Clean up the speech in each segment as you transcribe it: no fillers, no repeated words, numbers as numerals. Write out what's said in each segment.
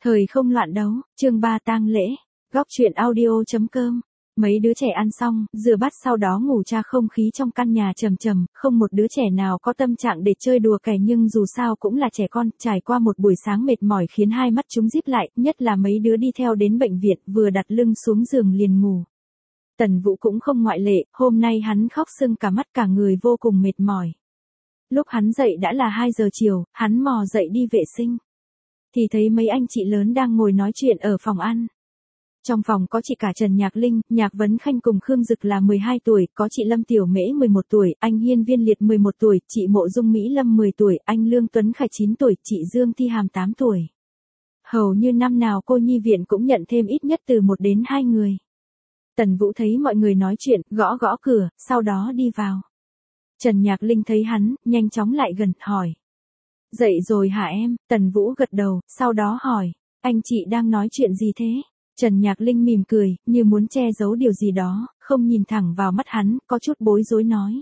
Thời không loạn đấu, chương 3 tang lễ, góc truyện audio.com. Mấy đứa trẻ ăn xong, rửa bát sau đó ngủ, cha không khí trong căn nhà trầm trầm, không một đứa trẻ nào có tâm trạng để chơi đùa kẻ, nhưng dù sao cũng là trẻ con, trải qua một buổi sáng mệt mỏi khiến hai mắt chúng díp lại, nhất là mấy đứa đi theo đến bệnh viện, vừa đặt lưng xuống giường liền ngủ. Tần Vũ cũng không ngoại lệ, hôm nay hắn khóc sưng cả mắt, cả người vô cùng mệt mỏi. Lúc hắn dậy đã là 2 giờ chiều, hắn mò dậy đi vệ sinh. Thì thấy mấy anh chị lớn đang ngồi nói chuyện ở phòng ăn. Trong phòng có chị cả Trần Nhạc Linh, Nhạc Vấn Khanh cùng Khương Dực là 12 tuổi, có chị Lâm Tiểu Mễ 11 tuổi, anh Hiên Viên Liệt 11 tuổi, chị Mộ Dung Mỹ Lâm 10 tuổi, anh Lương Tuấn Khải 9 tuổi, chị Dương Thi Hàm 8 tuổi. Hầu như năm nào cô nhi viện cũng nhận thêm ít nhất từ 1 đến 2 người. Tần Vũ thấy mọi người nói chuyện, gõ gõ cửa, sau đó đi vào. Trần Nhạc Linh thấy hắn, nhanh chóng lại gần, hỏi. Dậy rồi hả em? Tần Vũ gật đầu, sau đó hỏi. Anh chị đang nói chuyện gì thế? Trần Nhạc Linh mỉm cười, như muốn che giấu điều gì đó, không nhìn thẳng vào mắt hắn, có chút bối rối nói.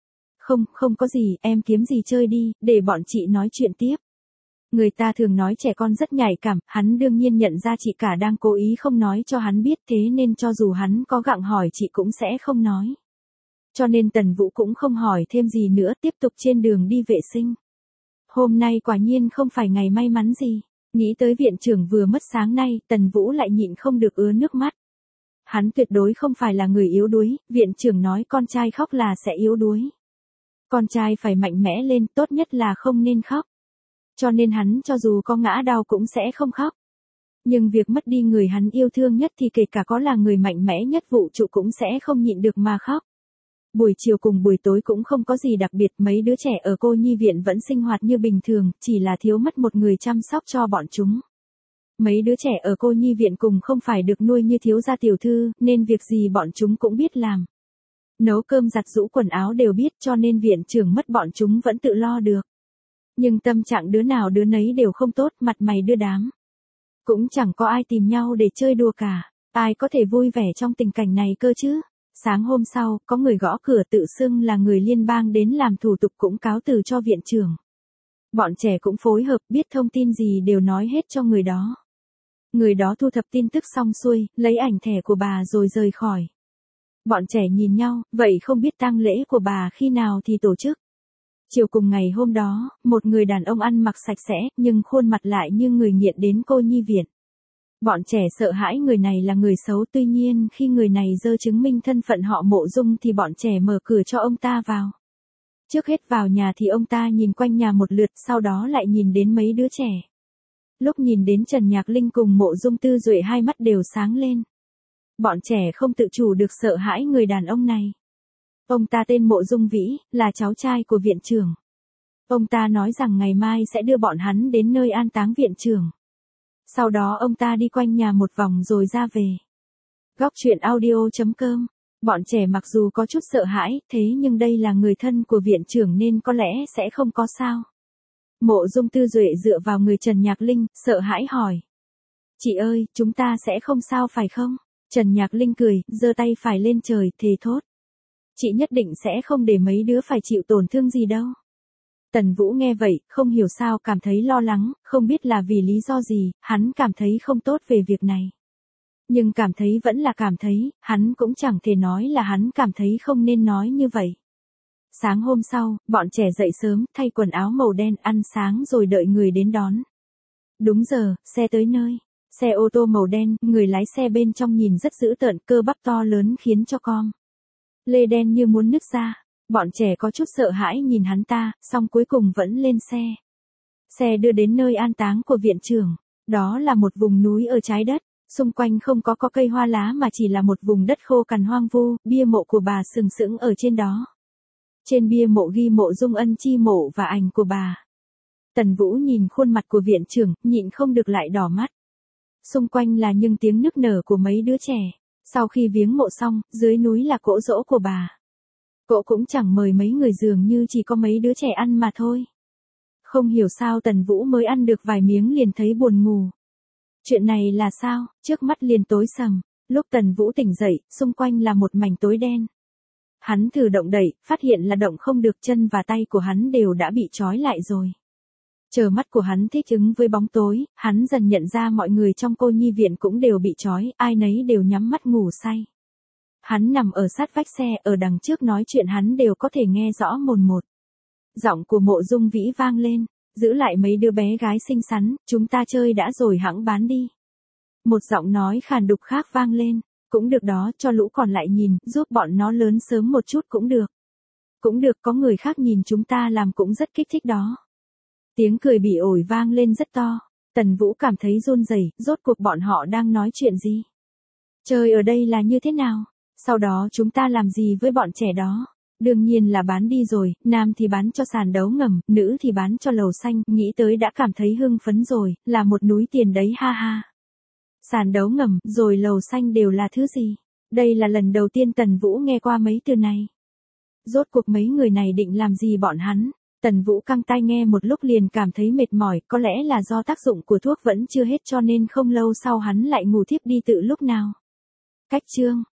Không có gì, em kiếm gì chơi đi, để bọn chị nói chuyện tiếp. Người ta thường nói trẻ con rất nhạy cảm, hắn đương nhiên nhận ra chị cả đang cố ý không nói cho hắn biết, thế nên cho dù hắn có gặng hỏi chị cũng sẽ không nói. Cho nên Tần Vũ cũng không hỏi thêm gì nữa, tiếp tục trên đường đi vệ sinh. Hôm nay quả nhiên không phải ngày may mắn gì. Nghĩ tới viện trưởng vừa mất sáng nay, Tần Vũ lại nhịn không được ứa nước mắt. Hắn tuyệt đối không phải là người yếu đuối, viện trưởng nói con trai khóc là sẽ yếu đuối. Con trai phải mạnh mẽ lên, tốt nhất là không nên khóc. Cho nên hắn cho dù có ngã đau cũng sẽ không khóc. Nhưng việc mất đi người hắn yêu thương nhất thì kể cả có là người mạnh mẽ nhất vũ trụ cũng sẽ không nhịn được mà khóc. Buổi chiều cùng buổi tối cũng không có gì đặc biệt, mấy đứa trẻ ở cô nhi viện vẫn sinh hoạt như bình thường, chỉ là thiếu mất một người chăm sóc cho bọn chúng. Mấy đứa trẻ ở cô nhi viện cùng không phải được nuôi như thiếu gia tiểu thư, nên việc gì bọn chúng cũng biết làm. Nấu cơm giặt giũ quần áo đều biết, cho nên viện trưởng mất bọn chúng vẫn tự lo được. Nhưng tâm trạng đứa nào đứa nấy đều không tốt, mặt mày đưa đám. Cũng chẳng có ai tìm nhau để chơi đùa cả, ai có thể vui vẻ trong tình cảnh này cơ chứ. Sáng hôm sau, có người gõ cửa tự xưng là người liên bang đến làm thủ tục cũng cáo từ cho viện trưởng. Bọn trẻ cũng phối hợp, biết thông tin gì đều nói hết cho người đó. Người đó thu thập tin tức xong xuôi, lấy ảnh thẻ của bà rồi rời khỏi. Bọn trẻ nhìn nhau, vậy không biết tang lễ của bà khi nào thì tổ chức. Chiều cùng ngày hôm đó, một người đàn ông ăn mặc sạch sẽ, nhưng khuôn mặt lại như người nghiện đến cô nhi viện. Bọn trẻ sợ hãi người này là người xấu, tuy nhiên khi người này giơ chứng minh thân phận họ Mộ Dung thì bọn trẻ mở cửa cho ông ta vào. Trước hết vào nhà thì ông ta nhìn quanh nhà một lượt, sau đó lại nhìn đến mấy đứa trẻ. Lúc nhìn đến Trần Nhạc Linh cùng Mộ Dung Tư Duệ hai mắt đều sáng lên. Bọn trẻ không tự chủ được sợ hãi người đàn ông này. Ông ta tên Mộ Dung Vĩ, là cháu trai của viện trưởng. Ông ta nói rằng ngày mai sẽ đưa bọn hắn đến nơi an táng viện trưởng. Sau đó ông ta đi quanh nhà một vòng rồi ra về. Góc truyện audio.com. Bọn trẻ mặc dù có chút sợ hãi, thế nhưng đây là người thân của viện trưởng nên có lẽ sẽ không có sao. Mộ Dung Tư Duệ dựa vào người Trần Nhạc Linh, sợ hãi hỏi. Chị ơi, chúng ta sẽ không sao phải không? Trần Nhạc Linh cười, giơ tay phải lên trời, thề thốt. Chị nhất định sẽ không để mấy đứa phải chịu tổn thương gì đâu. Tần Vũ nghe vậy, không hiểu sao cảm thấy lo lắng, không biết là vì lý do gì, hắn cảm thấy không tốt về việc này. Nhưng cảm thấy vẫn là cảm thấy, hắn cũng chẳng thể nói là hắn cảm thấy không nên nói như vậy. Sáng hôm sau, bọn trẻ dậy sớm, thay quần áo màu đen, ăn sáng rồi đợi người đến đón. Đúng giờ, xe tới nơi. Xe ô tô màu đen, người lái xe bên trong nhìn rất dữ tợn, cơ bắp to lớn khiến cho com lê đen như muốn nứt ra. Bọn trẻ có chút sợ hãi nhìn hắn ta, xong cuối cùng vẫn lên xe. Xe đưa đến nơi an táng của viện trưởng. Đó là một vùng núi ở trái đất, xung quanh không có cây hoa lá mà chỉ là một vùng đất khô cằn hoang vu, bia mộ của bà sừng sững ở trên đó. Trên bia mộ ghi Mộ Dung Ân chi mộ và ảnh của bà. Tần Vũ nhìn khuôn mặt của viện trưởng, nhịn không được lại đỏ mắt. Xung quanh là những tiếng nức nở của mấy đứa trẻ. Sau khi viếng mộ xong, dưới núi là cỗ giỗ của bà. Cỗ cũng chẳng mời mấy người, dường như chỉ có mấy đứa trẻ ăn mà thôi. Không hiểu sao Tần Vũ mới ăn được vài miếng liền thấy buồn ngủ. Chuyện này là sao, trước mắt liền tối sầm. Lúc Tần Vũ tỉnh dậy, xung quanh là một mảnh tối đen. Hắn thử động đẩy, phát hiện là động không được, chân và tay của hắn đều đã bị trói lại rồi. Chờ mắt của hắn thích ứng với bóng tối, hắn dần nhận ra mọi người trong cô nhi viện cũng đều bị trói, ai nấy đều nhắm mắt ngủ say. Hắn nằm ở sát vách xe, ở đằng trước nói chuyện hắn đều có thể nghe rõ mồn một. Giọng của Mộ Dung Vĩ vang lên, giữ lại mấy đứa bé gái xinh xắn, chúng ta chơi đã rồi hẵng bán đi. Một giọng nói khàn đục khác vang lên, cũng được đó, cho lũ còn lại nhìn, giúp bọn nó lớn sớm một chút cũng được. Cũng được, có người khác nhìn chúng ta làm cũng rất kích thích đó. Tiếng cười bỉ ổi vang lên rất to, Tần Vũ cảm thấy run rẩy, rốt cuộc bọn họ đang nói chuyện gì? Chơi ở đây là như thế nào? Sau đó chúng ta làm gì với bọn trẻ đó? Đương nhiên là bán đi rồi, nam thì bán cho sàn đấu ngầm, nữ thì bán cho lầu xanh, nghĩ tới đã cảm thấy hưng phấn rồi, là một núi tiền đấy ha ha. Sàn đấu ngầm, rồi lầu xanh đều là thứ gì? Đây là lần đầu tiên Tần Vũ nghe qua mấy từ này. Rốt cuộc mấy người này định làm gì bọn hắn? Tần Vũ căng tai nghe một lúc liền cảm thấy mệt mỏi, có lẽ là do tác dụng của thuốc vẫn chưa hết cho nên không lâu sau hắn lại ngủ thiếp đi tự lúc nào. Cách chương